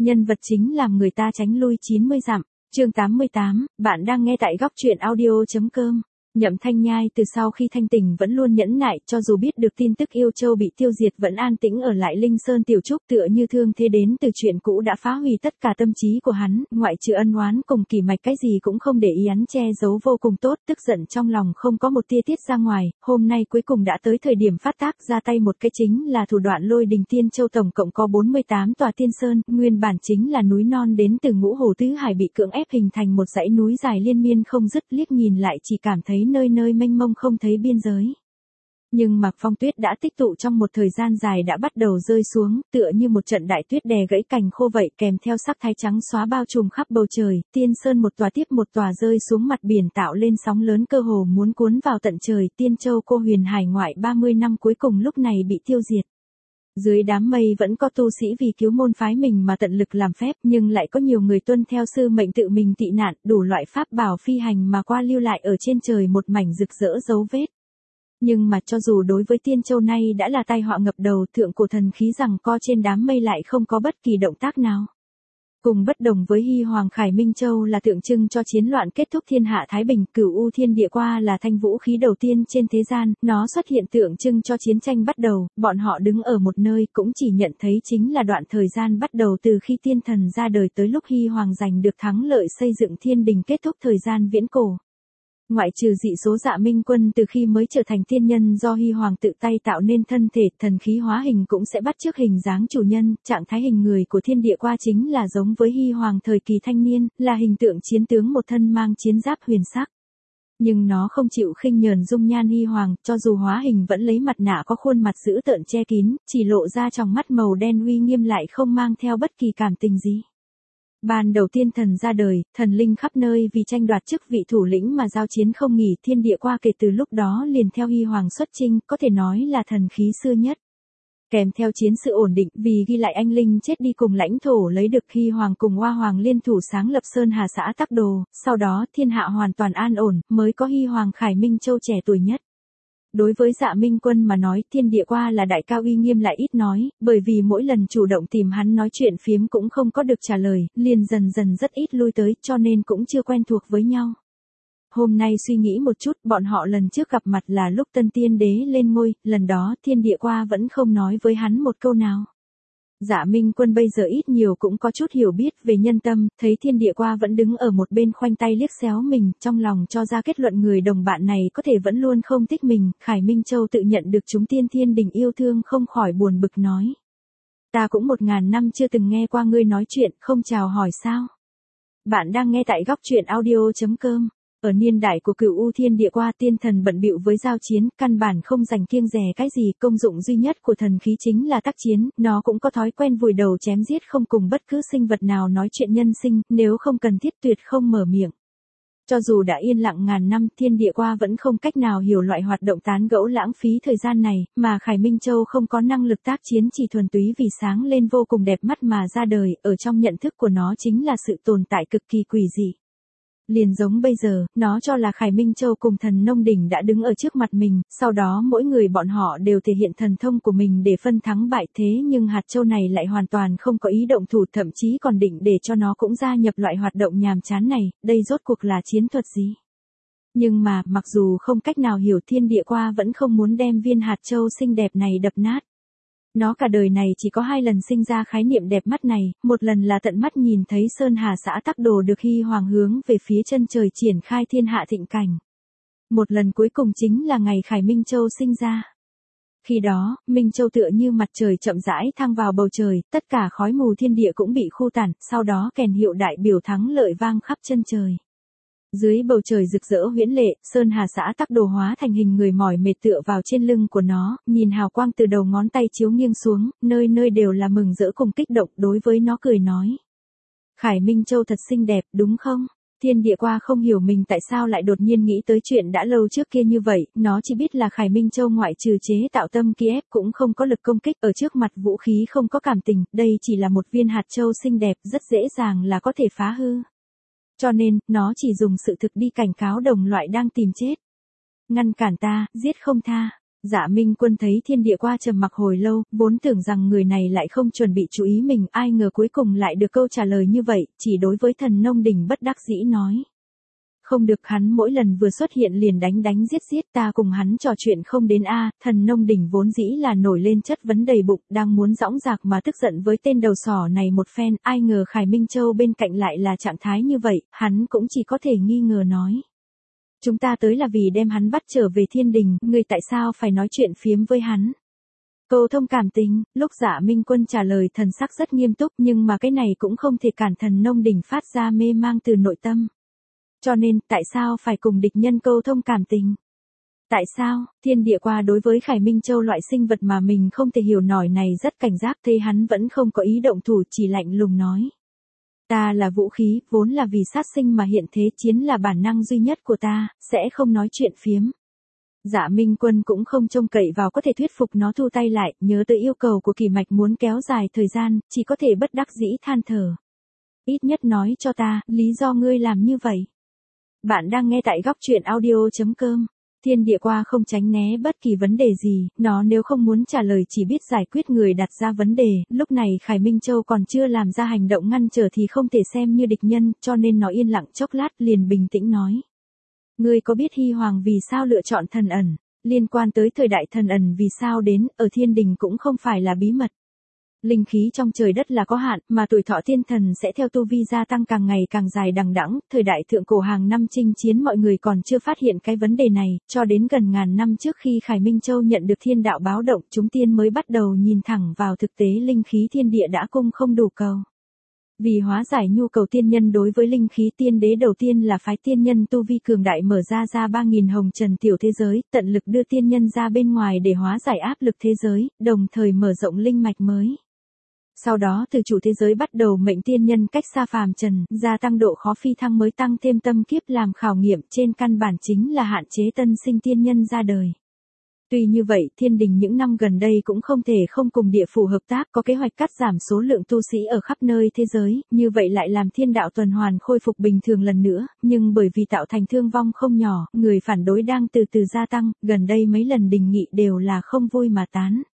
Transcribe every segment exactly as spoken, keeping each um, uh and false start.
nhân vật chính làm người ta tránh lui chín mươi dặm. Chương tám mươi tám, bạn đang nghe tại góc truyện audio.com. Nhậm Thanh Nhai từ sau khi thanh tỉnh vẫn luôn nhẫn nại, cho dù biết được tin tức Yêu Châu bị tiêu diệt vẫn an tĩnh ở lại Linh Sơn Tiểu Trúc, tựa như thương thế đến từ chuyện cũ đã phá hủy tất cả tâm trí của hắn, ngoại trừ ân oán cùng Kỳ Mạch cái gì cũng không để ý, hắn che giấu vô cùng tốt, tức giận trong lòng không có một tia tiết ra ngoài. Hôm nay cuối cùng đã tới thời điểm phát tác ra tay, một cái chính là thủ đoạn Lôi Đình Tiên Châu, tổng cộng có bốn mươi tám tòa tiên sơn, nguyên bản chính là núi non đến từ Ngũ Hồ Tứ Hải bị cưỡng ép hình thành một dãy núi dài liên miên không dứt, liếc nhìn lại chỉ cảm thấy nơi nơi mênh mông không thấy biên giới. Nhưng mà phong tuyết đã tích tụ trong một thời gian dài đã bắt đầu rơi xuống, tựa như một trận đại tuyết đè gãy cành khô vậy, kèm theo sắc thái trắng xóa bao trùm khắp bầu trời, tiên sơn một tòa tiếp một tòa rơi xuống mặt biển, tạo lên sóng lớn cơ hồ muốn cuốn vào tận trời. Tiên Châu cô huyền hải ngoại ba mươi năm cuối cùng lúc này bị tiêu diệt. Dưới đám mây vẫn có tu sĩ vì cứu môn phái mình mà tận lực làm phép, nhưng lại có nhiều người tuân theo sư mệnh tự mình tị nạn, đủ loại pháp bảo phi hành mà qua lưu lại ở trên trời một mảnh rực rỡ dấu vết. Nhưng mà cho dù đối với Tiên Châu nay đã là tai họa ngập đầu, thượng cổ thần khí giằng co trên đám mây lại không có bất kỳ động tác nào. Cùng bất đồng với Hy Hoàng, Khải Minh Châu là tượng trưng cho chiến loạn kết thúc, thiên hạ thái bình, Cửu U Thiên Địa Qua là thanh vũ khí đầu tiên trên thế gian, nó xuất hiện tượng trưng cho chiến tranh bắt đầu. Bọn họ đứng ở một nơi cũng chỉ nhận thấy chính là đoạn thời gian bắt đầu từ khi tiên thần ra đời tới lúc Hy Hoàng giành được thắng lợi xây dựng thiên đình, kết thúc thời gian viễn cổ. Ngoại trừ dị số Dạ Minh Quân từ khi mới trở thành tiên nhân do Hy Hoàng tự tay tạo nên thân thể, thần khí hóa hình cũng sẽ bắt chước hình dáng chủ nhân, trạng thái hình người của Thiên Địa Qua chính là giống với Hy Hoàng thời kỳ thanh niên, là hình tượng chiến tướng một thân mang chiến giáp huyền sắc. Nhưng nó không chịu khinh nhờn dung nhan Hy Hoàng, cho dù hóa hình vẫn lấy mặt nạ có khuôn mặt dữ tợn che kín, chỉ lộ ra trong mắt màu đen uy nghiêm, lại không mang theo bất kỳ cảm tình gì. Ban đầu tiên thần ra đời, thần linh khắp nơi vì tranh đoạt chức vị thủ lĩnh mà giao chiến không nghỉ, Thiên Địa Qua kể từ lúc đó liền theo Hy Hoàng xuất chinh, có thể nói là thần khí xưa nhất. Kèm theo chiến sự ổn định, vì ghi lại anh linh chết đi cùng lãnh thổ lấy được, Hy Hoàng cùng Hoa Hoàng liên thủ sáng lập Sơn Hà xã Tắc Đồ, sau đó thiên hạ hoàn toàn an ổn, mới có Hy Hoàng Khải Minh Châu trẻ tuổi nhất. Đối với Dạ Minh Quân mà nói, Thiên Địa Qua là đại cao uy nghiêm lại ít nói, bởi vì mỗi lần chủ động tìm hắn nói chuyện phiếm cũng không có được trả lời, liền dần dần rất ít lui tới, cho nên cũng chưa quen thuộc với nhau. Hôm nay suy nghĩ một chút, bọn họ lần trước gặp mặt là lúc Tân Tiên Đế lên ngôi, lần đó Thiên Địa Qua vẫn không nói với hắn một câu nào. Dạ Minh Quân bây giờ ít nhiều cũng có chút hiểu biết về nhân tâm, thấy Thiên Địa Qua vẫn đứng ở một bên khoanh tay liếc xéo mình, trong lòng cho ra kết luận người đồng bạn này có thể vẫn luôn không thích mình. Khải Minh Châu tự nhận được chúng tiên thiên đình yêu thương, không khỏi buồn bực nói: ta cũng một ngàn năm chưa từng nghe qua ngươi nói chuyện, không chào hỏi sao? Bạn đang nghe tại góc truyện audio.com. Ở niên đại của Cửu U Thiên Địa Qua, tiên thần bận bịu với giao chiến, căn bản không dành kiêng dè cái gì, công dụng duy nhất của thần khí chính là tác chiến, nó cũng có thói quen vùi đầu chém giết, không cùng bất cứ sinh vật nào nói chuyện nhân sinh, nếu không cần thiết tuyệt không mở miệng. Cho dù đã yên lặng ngàn năm, Thiên Địa Qua vẫn không cách nào hiểu loại hoạt động tán gẫu lãng phí thời gian này, mà Khải Minh Châu không có năng lực tác chiến, chỉ thuần túy vì sáng lên vô cùng đẹp mắt mà ra đời, ở trong nhận thức của nó chính là sự tồn tại cực kỳ quỷ dị. Liền giống bây giờ, nó cho là Khải Minh Châu cùng thần nông đỉnh đã đứng ở trước mặt mình, sau đó mỗi người bọn họ đều thể hiện thần thông của mình để phân thắng bại, thế nhưng hạt châu này lại hoàn toàn không có ý động thủ, thậm chí còn định để cho nó cũng gia nhập loại hoạt động nhàm chán này, đây rốt cuộc là chiến thuật gì? Nhưng mà, mặc dù không cách nào hiểu, Thiên Địa Qua vẫn không muốn đem viên hạt châu xinh đẹp này đập nát. Nó cả đời này chỉ có hai lần sinh ra khái niệm đẹp mắt này, một lần là tận mắt nhìn thấy Sơn Hà xã Tắc Đồ được Hy Hoàng hướng về phía chân trời triển khai thiên hạ thịnh cảnh. Một lần cuối cùng chính là ngày Khải Minh Châu sinh ra. Khi đó, Minh Châu tựa như mặt trời chậm rãi thăng vào bầu trời, tất cả khói mù thiên địa cũng bị khu tản, sau đó kèn hiệu đại biểu thắng lợi vang khắp chân trời. Dưới bầu trời rực rỡ huyễn lệ, Sơn Hà xã Tắc Đồ hóa thành hình người mỏi mệt tựa vào trên lưng của nó, nhìn hào quang từ đầu ngón tay chiếu nghiêng xuống, nơi nơi đều là mừng rỡ cùng kích động, đối với nó cười nói: Khải Minh Châu thật xinh đẹp, đúng không? Thiên Địa Qua không hiểu mình tại sao lại đột nhiên nghĩ tới chuyện đã lâu trước kia như vậy, nó chỉ biết là Khải Minh Châu ngoại trừ chế tạo tâm kia ép cũng không có lực công kích, ở trước mặt vũ khí không có cảm tình, đây chỉ là một viên hạt châu xinh đẹp, rất dễ dàng là có thể phá hư. Cho nên, nó chỉ dùng sự thực đi cảnh cáo đồng loại đang tìm chết. Ngăn cản ta, giết không tha. Dạ Minh Quân thấy thiên địa qua trầm mặc hồi lâu, vốn tưởng rằng người này lại không chuẩn bị chú ý mình, ai ngờ cuối cùng lại được câu trả lời như vậy, chỉ đối với Thần Nông Đỉnh bất đắc dĩ nói. Không được, hắn mỗi lần vừa xuất hiện liền đánh đánh giết giết, ta cùng hắn trò chuyện không đến a. Thần Nông Đỉnh vốn dĩ là nổi lên chất vấn đầy bụng, đang muốn dõng dạc mà tức giận với tên đầu sỏ này một phen, ai ngờ Khải Minh Châu bên cạnh lại là trạng thái như vậy, hắn cũng chỉ có thể nghi ngờ nói. Chúng ta tới là vì đem hắn bắt trở về thiên đình, người tại sao phải nói chuyện phiếm với hắn? Câu thông cảm tình, lúc Dạ Minh Quân trả lời thần sắc rất nghiêm túc, nhưng mà cái này cũng không thể cản Thần Nông Đỉnh phát ra mê mang từ nội tâm. Cho nên, tại sao phải cùng địch nhân câu thông cảm tình? Tại sao, thiên địa qua đối với Khải Minh Châu loại sinh vật mà mình không thể hiểu nổi này rất cảnh giác, thấy hắn vẫn không có ý động thủ, chỉ lạnh lùng nói. Ta là vũ khí, vốn là vì sát sinh mà hiện thế, chiến là bản năng duy nhất của ta, sẽ không nói chuyện phiếm. Dạ Minh Quân cũng không trông cậy vào có thể thuyết phục nó thu tay lại, nhớ tới yêu cầu của Kỳ Mạch muốn kéo dài thời gian, chỉ có thể bất đắc dĩ than thở. Ít nhất nói cho ta, lý do ngươi làm như vậy. Bạn đang nghe tại góc truyện audio chấm com. Thiên địa qua không tránh né bất kỳ vấn đề gì, nó nếu không muốn trả lời chỉ biết giải quyết người đặt ra vấn đề, lúc này Khải Minh Châu còn chưa làm ra hành động ngăn trở thì không thể xem như địch nhân, cho nên nó yên lặng chốc lát liền bình tĩnh nói. Ngươi có biết Hy Hoàng vì sao lựa chọn thần ẩn, liên quan tới thời đại thần ẩn vì sao đến, ở thiên đình cũng không phải là bí mật. Linh khí trong trời đất là có hạn, mà tuổi thọ thiên thần sẽ theo tu vi gia tăng càng ngày càng dài đằng đẵng. Thời đại thượng cổ hàng năm chinh chiến mọi người còn chưa phát hiện cái vấn đề này, cho đến gần ngàn năm trước khi Khải Minh Châu nhận được thiên đạo báo động, chúng tiên mới bắt đầu nhìn thẳng vào thực tế linh khí thiên địa đã cung không đủ cầu. Vì hóa giải nhu cầu tiên nhân đối với linh khí, tiên đế đầu tiên là phái tiên nhân tu vi cường đại mở ra ra ba nghìn hồng trần tiểu thế giới, tận lực đưa tiên nhân ra bên ngoài để hóa giải áp lực thế giới, đồng thời mở rộng linh mạch mới. Sau đó từ chủ thế giới bắt đầu mệnh tiên nhân cách xa phàm trần, gia tăng độ khó phi thăng mới tăng thêm tâm kiếp làm khảo nghiệm, trên căn bản chính là hạn chế tân sinh tiên nhân ra đời. Tuy như vậy, thiên đình những năm gần đây cũng không thể không cùng địa phủ hợp tác, có kế hoạch cắt giảm số lượng tu sĩ ở khắp nơi thế giới, như vậy lại làm thiên đạo tuần hoàn khôi phục bình thường lần nữa, nhưng bởi vì tạo thành thương vong không nhỏ, người phản đối đang từ từ gia tăng, gần đây mấy lần đình nghị đều là không vui mà tán.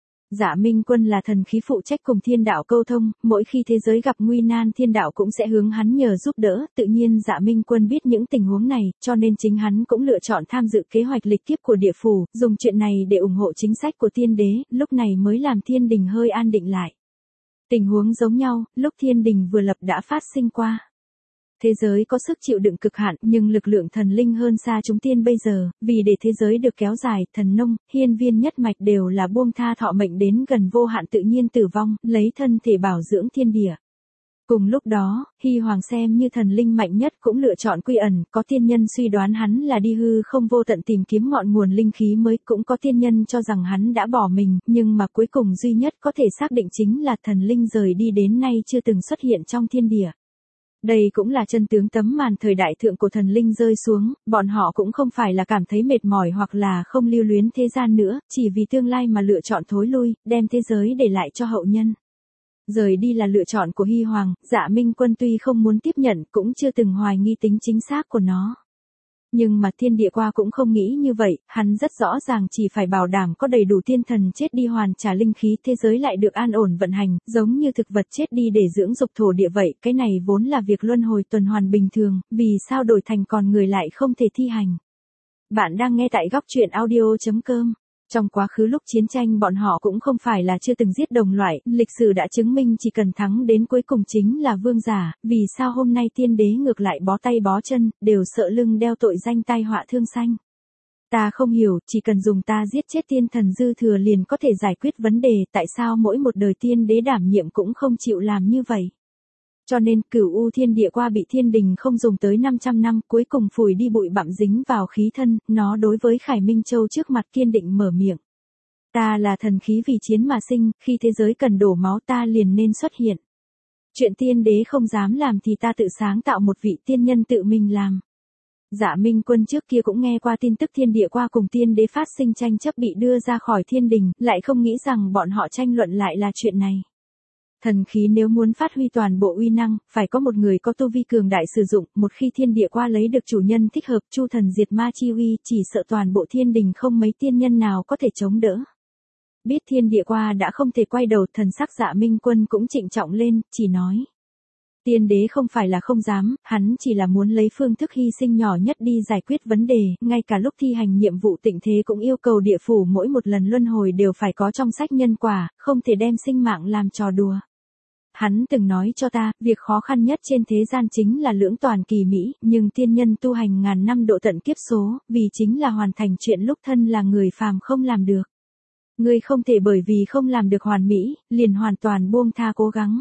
Dạ Minh Quân là thần khí phụ trách cùng thiên đạo câu thông, mỗi khi thế giới gặp nguy nan thiên đạo cũng sẽ hướng hắn nhờ giúp đỡ, tự nhiên Dạ Minh Quân biết những tình huống này, cho nên chính hắn cũng lựa chọn tham dự kế hoạch lịch kiếp của địa phủ, dùng chuyện này để ủng hộ chính sách của tiên đế, lúc này mới làm thiên đình hơi an định lại. Tình huống giống nhau, lúc thiên đình vừa lập đã phát sinh qua. Thế giới có sức chịu đựng cực hạn, nhưng lực lượng thần linh hơn xa chúng tiên bây giờ, vì để thế giới được kéo dài, thần nông, hiên viên nhất mạch đều là buông tha thọ mệnh đến gần vô hạn tự nhiên tử vong, lấy thân thể bảo dưỡng thiên địa. Cùng lúc đó, Hy Hoàng xem như thần linh mạnh nhất cũng lựa chọn quy ẩn, có tiên nhân suy đoán hắn là đi hư không vô tận tìm kiếm ngọn nguồn linh khí mới, cũng có tiên nhân cho rằng hắn đã bỏ mình, nhưng mà cuối cùng duy nhất có thể xác định chính là thần linh rời đi đến nay chưa từng xuất hiện trong thiên địa. Đây cũng là chân tướng tấm màn thời đại thượng cổ thần linh rơi xuống, bọn họ cũng không phải là cảm thấy mệt mỏi hoặc là không lưu luyến thế gian nữa, chỉ vì tương lai mà lựa chọn thối lui, đem thế giới để lại cho hậu nhân. Rời đi là lựa chọn của Hy Hoàng, Dạ Minh Quân tuy không muốn tiếp nhận cũng chưa từng hoài nghi tính chính xác của nó. Nhưng mà thiên địa qua cũng không nghĩ như vậy, hắn rất rõ ràng chỉ phải bảo đảm có đầy đủ tiên thần chết đi hoàn trả linh khí, thế giới lại được an ổn vận hành, giống như thực vật chết đi để dưỡng dục thổ địa vậy, cái này vốn là việc luân hồi tuần hoàn bình thường, vì sao đổi thành con người lại không thể thi hành. Bạn đang nghe tại góc truyện audio chấm com. Trong quá khứ lúc chiến tranh bọn họ cũng không phải là chưa từng giết đồng loại, lịch sử đã chứng minh chỉ cần thắng đến cuối cùng chính là vương giả, vì sao hôm nay tiên đế ngược lại bó tay bó chân, đều sợ lưng đeo tội danh tai họa thương sanh. Ta không hiểu, chỉ cần dùng ta giết chết tiên thần dư thừa liền có thể giải quyết vấn đề, tại sao mỗi một đời tiên đế đảm nhiệm cũng không chịu làm như vậy. Cho nên, Cửu U thiên địa qua bị thiên đình không dùng tới năm trăm năm, cuối cùng phủi đi bụi bặm dính vào khí thân, nó đối với Khải Minh Châu trước mặt kiên định mở miệng. Ta là thần khí vì chiến mà sinh, khi thế giới cần đổ máu ta liền nên xuất hiện. Chuyện tiên đế không dám làm thì ta tự sáng tạo một vị tiên nhân tự mình làm. Dạ Minh Quân trước kia cũng nghe qua tin tức thiên địa qua cùng tiên đế phát sinh tranh chấp bị đưa ra khỏi thiên đình, lại không nghĩ rằng bọn họ tranh luận lại là chuyện này. Thần khí nếu muốn phát huy toàn bộ uy năng, phải có một người có tu vi cường đại sử dụng, một khi thiên địa qua lấy được chủ nhân thích hợp, chu thần diệt ma chi uy, chỉ sợ toàn bộ thiên đình không mấy tiên nhân nào có thể chống đỡ. Biết thiên địa qua đã không thể quay đầu, thần sắc Dạ Minh Quân cũng trịnh trọng lên, chỉ nói. Tiên đế không phải là không dám, hắn chỉ là muốn lấy phương thức hy sinh nhỏ nhất đi giải quyết vấn đề, ngay cả lúc thi hành nhiệm vụ tịnh thế cũng yêu cầu địa phủ mỗi một lần luân hồi đều phải có trong sách nhân quả, không thể đem sinh mạng làm trò đùa. Hắn từng nói cho ta, việc khó khăn nhất trên thế gian chính là lưỡng toàn kỳ mỹ, nhưng tiên nhân tu hành ngàn năm độ tận kiếp số, vì chính là hoàn thành chuyện lúc thân là người phàm không làm được. Ngươi không thể bởi vì không làm được hoàn mỹ, liền hoàn toàn buông tha cố gắng.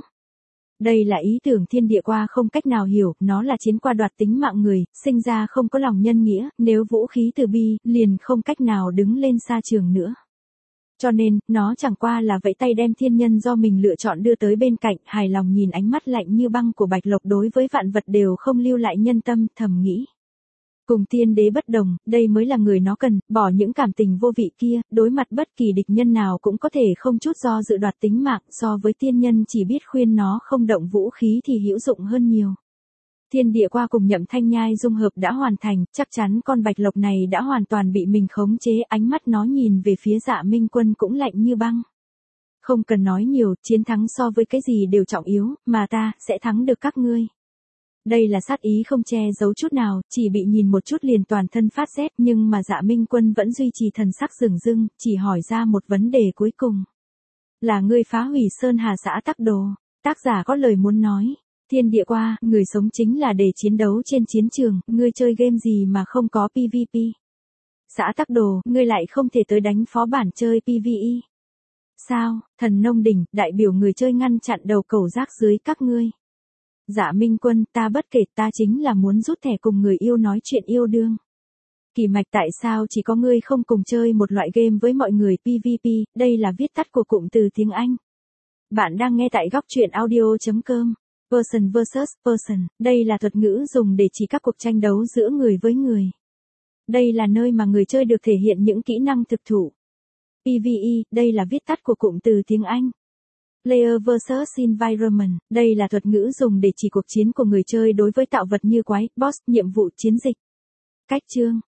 Đây là ý tưởng thiên địa qua không cách nào hiểu, nó là chiến qua đoạt tính mạng người, sinh ra không có lòng nhân nghĩa, nếu vũ khí từ bi, liền không cách nào đứng lên xa trường nữa. Cho nên, nó chẳng qua là vẫy tay đem thiên nhân do mình lựa chọn đưa tới bên cạnh, hài lòng nhìn ánh mắt lạnh như băng của Bạch Lộc đối với vạn vật đều không lưu lại nhân tâm, thầm nghĩ. Cùng tiên đế bất đồng, đây mới là người nó cần, bỏ những cảm tình vô vị kia, đối mặt bất kỳ địch nhân nào cũng có thể không chút do dự đoạt tính mạng, so với tiên nhân chỉ biết khuyên nó không động vũ khí thì hữu dụng hơn nhiều. Thiên địa qua cùng Nhậm Thanh Nhai dung hợp đã hoàn thành, chắc chắn con Bạch Lộc này đã hoàn toàn bị mình khống chế, ánh mắt nó nhìn về phía Dạ Minh Quân cũng lạnh như băng. Không cần nói nhiều, chiến thắng so với cái gì đều trọng yếu, mà ta sẽ thắng được các ngươi. Đây là sát ý không che giấu chút nào, chỉ bị nhìn một chút liền toàn thân phát rét, nhưng mà Dạ Minh Quân vẫn duy trì thần sắc dửng dưng, chỉ hỏi ra một vấn đề cuối cùng. Là ngươi phá hủy Sơn Hà xã Tắc Đồ, tác giả có lời muốn nói. Thiên địa qua, người sống chính là để chiến đấu trên chiến trường, ngươi chơi game gì mà không có pê vê pê. Xã Tắc Đồ, ngươi lại không thể tới đánh phó bản chơi pê vê e. Sao, thần nông đỉnh, đại biểu người chơi ngăn chặn đầu cầu rác dưới các ngươi. Dạ Minh Quân, ta bất kể, ta chính là muốn rút thẻ cùng người yêu nói chuyện yêu đương. Kỳ Mạch, tại sao chỉ có ngươi không cùng chơi một loại game với mọi người pê vê pê, đây là viết tắt của cụm từ tiếng Anh. Bạn đang nghe tại góc truyện audio chấm com. Person versus person, đây là thuật ngữ dùng để chỉ các cuộc tranh đấu giữa người với người. Đây là nơi mà người chơi được thể hiện những kỹ năng thực thụ. pê vê e, đây là viết tắt của cụm từ tiếng Anh. Player versus environment, đây là thuật ngữ dùng để chỉ cuộc chiến của người chơi đối với tạo vật như quái, boss, nhiệm vụ, chiến dịch. Cách chương,